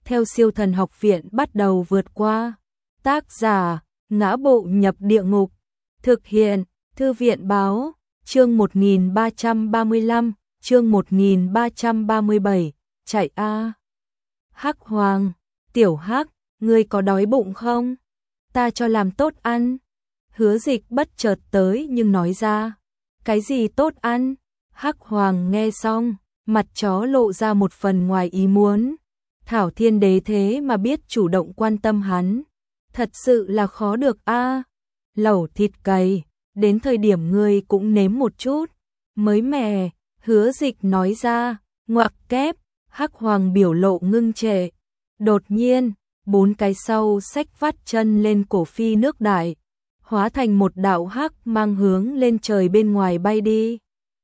theo Siêu Thần Học Viện bắt đầu vượt qua. Tác giả: Ngã Bộ Nhập Địa Ngục. Thực hiện: Thư viện báo. Chương 1335, chương 1337, chạy a. Hắc Hoàng, Tiểu Hắc, ngươi có đói bụng không? Ta cho làm tốt ăn. Hứa Dịch bất chợt tới nhưng nói ra. Cái gì tốt ăn? Hắc Hoàng nghe xong, mặt chó lộ ra một phần ngoài ý muốn. Thảo Thiên Đế thế mà biết chủ động quan tâm hắn, thật sự là khó được a. Lẩu thịt cầy, đến thời điểm ngươi cũng nếm một chút, mới mẻ. Hứa Dịch nói ra. Ngoặc kép. Hắc Hoàng biểu lộ ngưng trệ. Đột nhiên, 4 cái sau xách vắt chân lên cổ phi nước đại, hóa thành một đạo hắc mang hướng lên trời bên ngoài bay đi.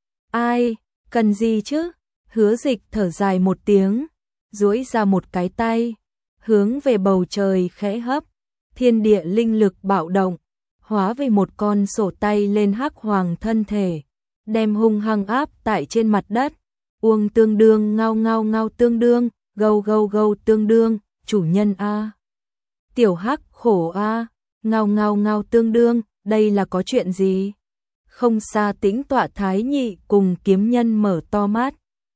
Ai, cần gì chứ? Hứa Dịch thở dài một tiếng, duỗi ra một cái tay, hướng về bầu trời khẽ hấp, thiên địa linh lực bạo động, hóa về một con sổ tay lên Hắc Hoàng thân thể, đem hung hăng áp tại trên mặt đất. Uông tương đương, ngao ngao ngao tương đương, gâu gâu gâu tương đương, chủ nhân a. Tiểu Hắc khổ a, ngao ngao ngao tương đương, đây là có chuyện gì? Không xa Tĩnh Tọa Thái Nhị cùng Kiếm Nhân mở to mắt,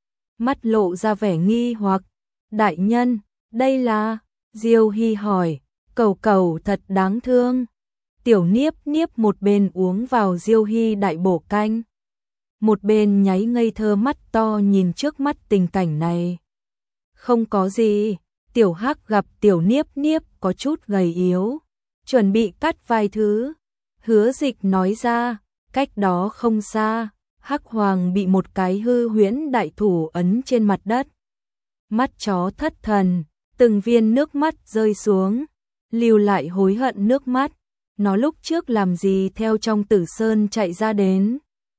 mắt lộ ra vẻ nghi hoặc. Đại nhân, đây là? Diêu Hy hỏi. Cẩu cẩu thật đáng thương. Tiểu Niếp Niếp một bên uống vào Diêu Hy đại bổ canh, một bên nháy ngây thơ mắt to nhìn trước mắt tình cảnh này. Không có gì. Tiểu Hắc gặp Tiểu Niếp Niếp có chút gầy yếu, chuẩn bị cắt vài thứ. Hứa Dịch nói ra. Cách đó không xa, Hắc Hoàng bị một cái hư huyễn đại thủ ấn trên mặt đất. Mắt chó thất thần, từng viên nước mắt rơi xuống, lưu lại hối hận nước mắt. Nó lúc trước làm gì theo trong Tử Sơn chạy ra đến?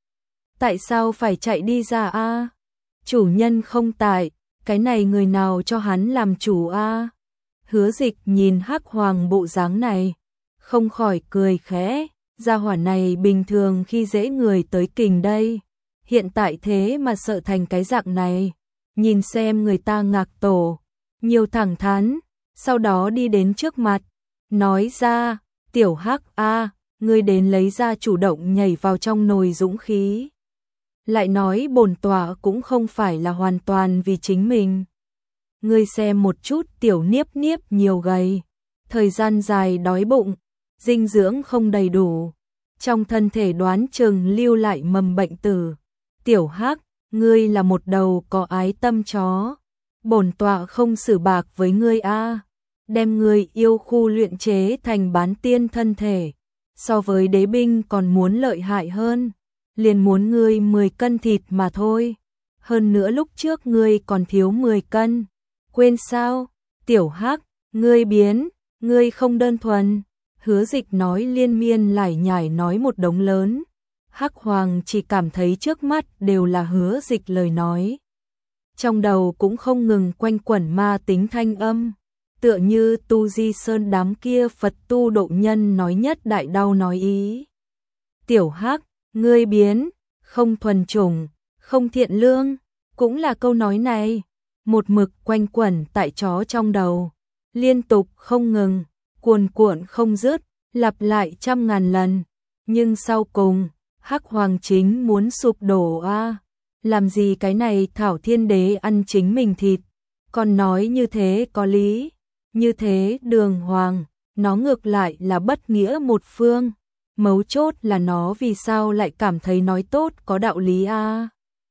Tại sao phải chạy đi ra a? Chủ nhân không tại, cái này người nào cho hắn làm chủ a? Hứa Dịch nhìn Hắc Hoàng bộ dáng này, không khỏi cười khẽ. Gia hỏa này bình thường khi dễ người tới kình đây, hiện tại thế mà sợ thành cái dạng này. Nhìn xem người ta ngạc tổ, nhiều thẳng thắn, sau đó đi đến trước mặt, nói ra. Tiểu Hắc a, ngươi đến lấy ra chủ động nhảy vào trong nồi dũng khí. Lại nói bổn tọa cũng không phải là hoàn toàn vì chính mình. Ngươi xem một chút Tiểu Niếp Niếp nhiều gầy, thời gian dài đói bụng, dinh dưỡng không đầy đủ, trong thân thể đoán chừng lưu lại mầm bệnh tử. Tiểu Hắc, ngươi là một đầu có ái tâm chó, bổn tọa không xử bạc với ngươi a. Đem ngươi yêu khu luyện chế thành bán tiên thân thể, so với đế binh còn muốn lợi hại hơn, liền muốn ngươi 10 cân thịt mà thôi. Hơn nữa lúc trước ngươi còn thiếu 10 cân, quên sao? Tiểu Hắc, ngươi biến, ngươi không đơn thuần. Hứa Dịch nói liên miên lải nhải nói một đống lớn. Hắc Hoàng chỉ cảm thấy trước mắt đều là Hứa Dịch lời nói, trong đầu cũng không ngừng quanh quẩn ma tính thanh âm, tựa như Tu Di Sơn đám kia Phật tu độ nhân nói nhất đại đau nói ý. Tiểu Hắc, ngươi biến, không thuần chủng, không thiện lương, cũng là câu nói này, một mực quanh quẩn tại chó trong đầu, liên tục không ngừng, cuồn cuộn không dứt, lặp lại trăm ngàn lần. Nhưng sau cùng, Hắc Hoàng chính muốn sụp đổ a. Làm gì cái này Thảo Thiên Đế ăn chính mình thịt, còn nói như thế có lý, như thế đường hoàng, nó ngược lại là bất nghĩa một phương. Mấu chốt là nó vì sao lại cảm thấy nói tốt có đạo lý a?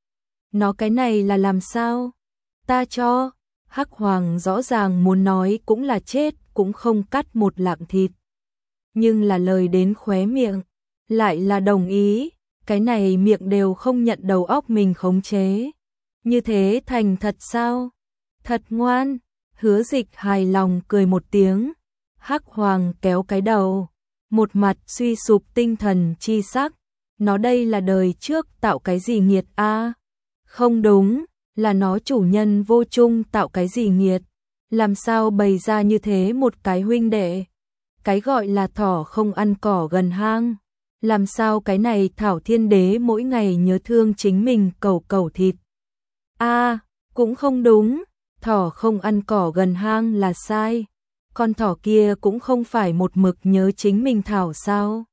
Nó cái này là làm sao? Ta cho. Hắc Hoàng rõ ràng muốn nói cũng là chết cũng không cắt một lạng thịt, nhưng là lời đến khóe miệng lại là đồng ý. Cái này miệng đều không nhận đầu óc mình khống chế, như thế thành thật sao? Thật ngoan. Hứa Dịch hài lòng cười một tiếng. Hắc Hoàng kéo cái đầu, một mặt suy sụp tinh thần chi sắc. Nó đây là đời trước tạo cái gì nghiệt a? Không đúng, là nó chủ nhân vô chung tạo cái gì nghiệt, làm sao bày ra như thế một cái huynh đệ. Cái gọi là thỏ không ăn cỏ gần hang, làm sao cái này Thảo Thiên Đế mỗi ngày nhớ thương chính mình cẩu thịt. A, cũng không đúng, thỏ không ăn cỏ gần hang là sai. Con thỏ kia cũng không phải một mực nhớ chính mình thảo sao?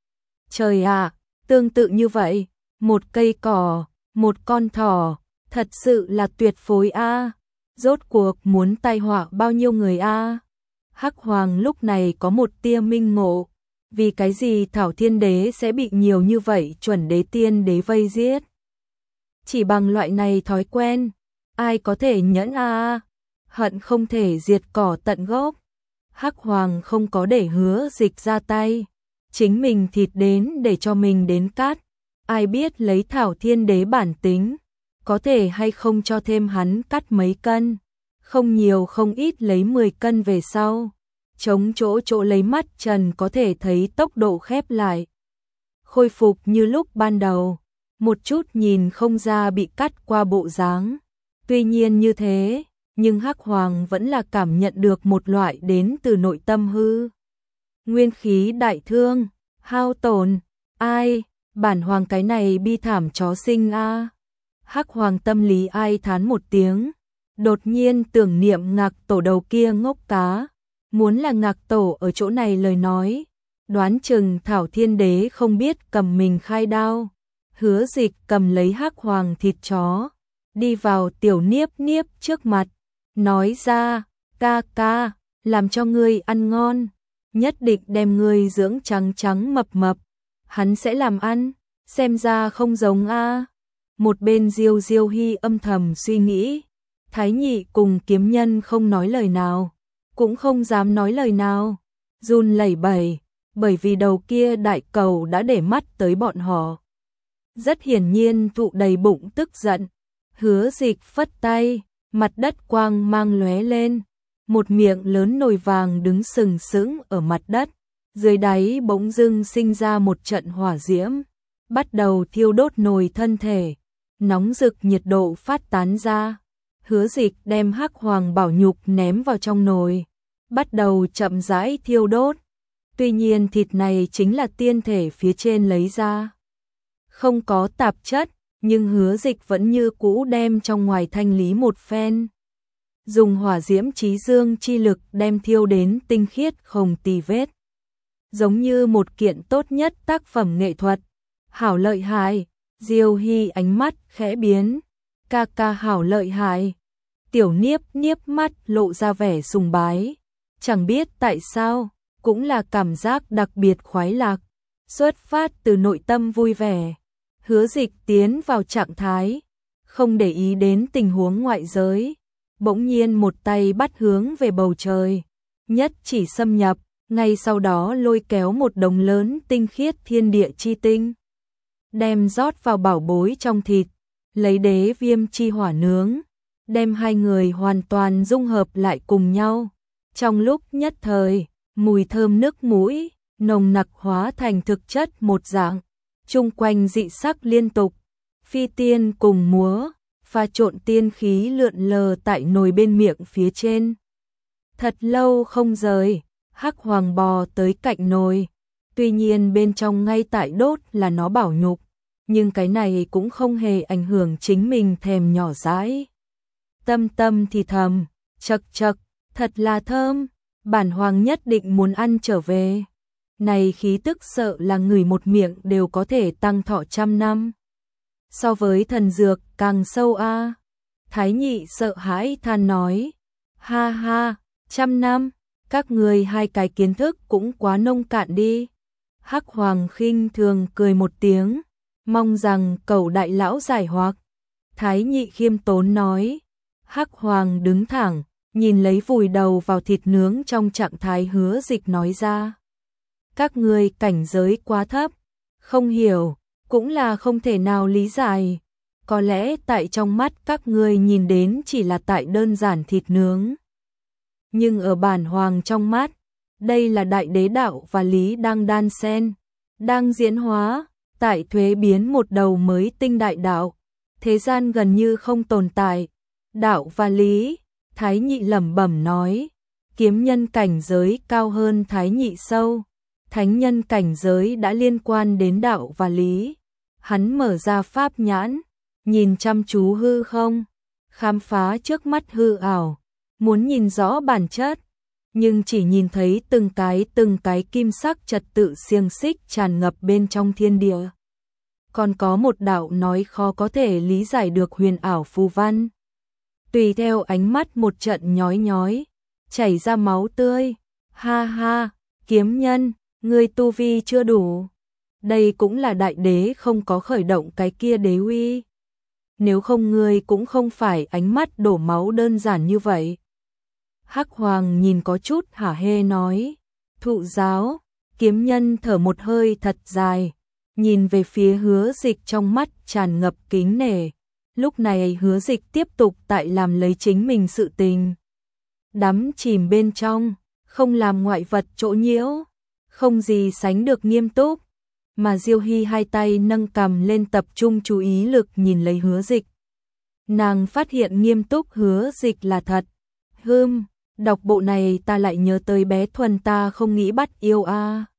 Trời ạ, tương tự như vậy, một cây cỏ, một con thỏ, thật sự là tuyệt phối a. Rốt cuộc muốn tai họa bao nhiêu người a? Hắc Hoàng lúc này có một tia minh ngộ, vì cái gì Thảo Thiên Đế sẽ bị nhiều như vậy chuẩn đế tiên đế vây giết? Chỉ bằng loại này thói quen, ai có thể nhẫn a? Hận không thể diệt cỏ tận gốc. Hắc Hoàng không có để Hứa Dịch ra tay, chính mình thịt đến để cho mình đến cắt. Ai biết lấy Thảo Thiên Đế bản tính, có thể hay không cho thêm hắn cắt mấy cân, không nhiều không ít lấy 10 cân về sau. Chống chỗ lấy mắt Trần có thể thấy tốc độ khép lại, khôi phục như lúc ban đầu, một chút nhìn không ra bị cắt qua bộ dáng. Tuy nhiên như thế, nhưng Hắc Hoàng vẫn là cảm nhận được một loại đến từ nội tâm hư. Nguyên khí đại thương, hao tổn, ai, bản hoàng cái này bi thảm chó sinh a. Hắc Hoàng tâm lý ai thán một tiếng, đột nhiên tưởng niệm Ngạc Tổ đầu kia ngốc cá. Muốn là Ngạc Tổ ở chỗ này lời nói, đoán chừng Thảo Thiên Đế không biết cầm mình khai đao. Hứa Dịch cầm lấy Hắc Hoàng thịt chó, đi vào Tiểu Niếp Niếp trước mặt, nói ra, ca ca, làm cho ngươi ăn ngon, nhất định đem ngươi dưỡng trắng trắng mập mập, hắn sẽ làm ăn, xem ra không giống a. Một bên Diêu Diêu Hy âm thầm suy nghĩ, Thái Nhị cùng Kiếm Nhân không nói lời nào, cũng không dám nói lời nào, run lẩy bẩy, bởi vì đầu kia đại cầu đã để mắt tới bọn họ. Rất hiển nhiên thụ đầy bụng tức giận, Hứa Dịch phất tay, mặt đất quang mang lóe lên, một miệng lớn nồi vàng đứng sừng sững ở mặt đất, dưới đáy bỗng dưng sinh ra một trận hỏa diễm, bắt đầu thiêu đốt nồi thân thể, nóng rực nhiệt độ phát tán ra. Hứa Dịch đem Hắc Hoàng bảo nhục ném vào trong nồi, bắt đầu chậm rãi thiêu đốt. Tuy nhiên thịt này chính là tiên thể phía trên lấy ra, không có tạp chất, nhưng Hứa Dịch vẫn như cũ đem trong ngoài thanh lý một phen. Dùng hỏa diễm trí dương chi lực đem thiêu đến tinh khiết không tì vết. Giống như một kiện tốt nhất tác phẩm nghệ thuật. Hảo lợi hại, Diêu Hy ánh mắt khẽ biến. Ca ca hảo lợi hại. Tiểu Niếp Niếp mắt lộ ra vẻ sùng bái. Chẳng biết tại sao, cũng là cảm giác đặc biệt khoái lạc. Xuất phát từ nội tâm vui vẻ. Hứa Dịch tiến vào trạng thái, không để ý đến tình huống ngoại giới. Bỗng nhiên một tay bắt hướng về bầu trời, nhất chỉ xâm nhập, ngay sau đó lôi kéo một đống lớn tinh khiết thiên địa chi tinh, đem rót vào bảo bối trong thịt, lấy đế viêm chi hỏa nướng, đem hai người hoàn toàn dung hợp lại cùng nhau. Trong lúc nhất thời, mùi thơm nước mũi, nồng nặc hóa thành thực chất một dạng, chung quanh dị sắc liên tục, phi tiên cùng múa, pha trộn tiên khí lượn lờ tại nồi bên miệng phía trên. Thật lâu không rời, Hắc Hoàng bò tới cạnh nồi, tuy nhiên bên trong ngay tại đốt là nó bảo nhục, nhưng cái này cũng không hề ảnh hưởng chính mình thèm nhỏ dãi. Tâm tâm thì thầm, chậc chậc, thật là thơm, bản hoàng nhất định muốn ăn trở về. Này khí tức sợ là người một miệng đều có thể tăng thọ 100 năm. So với thần dược càng sâu a. Thái Nhị sợ hãi than nói, ha ha, 100 năm, các người hai cái kiến thức cũng quá nông cạn đi. Hắc Hoàng khinh thường cười một tiếng, mong rằng cẩu đại lão giải hoặc. Thái Nhị khiêm tốn nói. Hắc Hoàng đứng thẳng, nhìn lấy vùi đầu vào thịt nướng trong trạng thái Hứa Dịch nói ra. Các người cảnh giới quá thấp, không hiểu, cũng là không thể nào lý giải. Có lẽ tại trong mắt các người nhìn đến chỉ là tại đơn giản thịt nướng. Nhưng ở bản hoàng trong mắt, đây là đại đế đạo và lý đang đan xen, đang diễn hóa, tại thuế biến một đầu mới tinh đại đạo. Thế gian gần như không tồn tại. Đạo và lý, Thái Nhị lẩm bẩm nói, kiếm nhân cảnh giới cao hơn Thái Nhị sâu, thánh nhân cảnh giới đã liên quan đến đạo và lý. Hắn mở ra pháp nhãn, nhìn chăm chú hư không, khám phá trước mắt hư ảo, muốn nhìn rõ bản chất, nhưng chỉ nhìn thấy từng cái kim sắc trật tự xiềng xích tràn ngập bên trong thiên địa. Còn có một đạo nói khó có thể lý giải được huyền ảo phù văn. Tùy theo ánh mắt một trận nhói nhói, chảy ra máu tươi. Ha ha, kiếm nhân, ngươi tu vi chưa đủ. Đây cũng là đại đế không có khởi động cái kia đế uy. Nếu không ngươi cũng không phải ánh mắt đổ máu đơn giản như vậy. Hắc Hoàng nhìn có chút hả hê nói. Thụ giáo, kiếm nhân thở một hơi thật dài, nhìn về phía Hứa Dịch trong mắt tràn ngập kính nể. Lúc này Hứa Dịch tiếp tục tại làm lấy chính mình sự tình. Đắm chìm bên trong, không làm ngoại vật chỗ nhiễu, không gì sánh được nghiêm túc. Mà Diêu Hy hai tay nâng cằm lên tập trung chú ý lực nhìn lấy Hứa Dịch. Nàng phát hiện nghiêm túc Hứa Dịch là thật. Đọc bộ này ta lại nhớ tới bé Thuần ta không nghĩ bắt yêu a.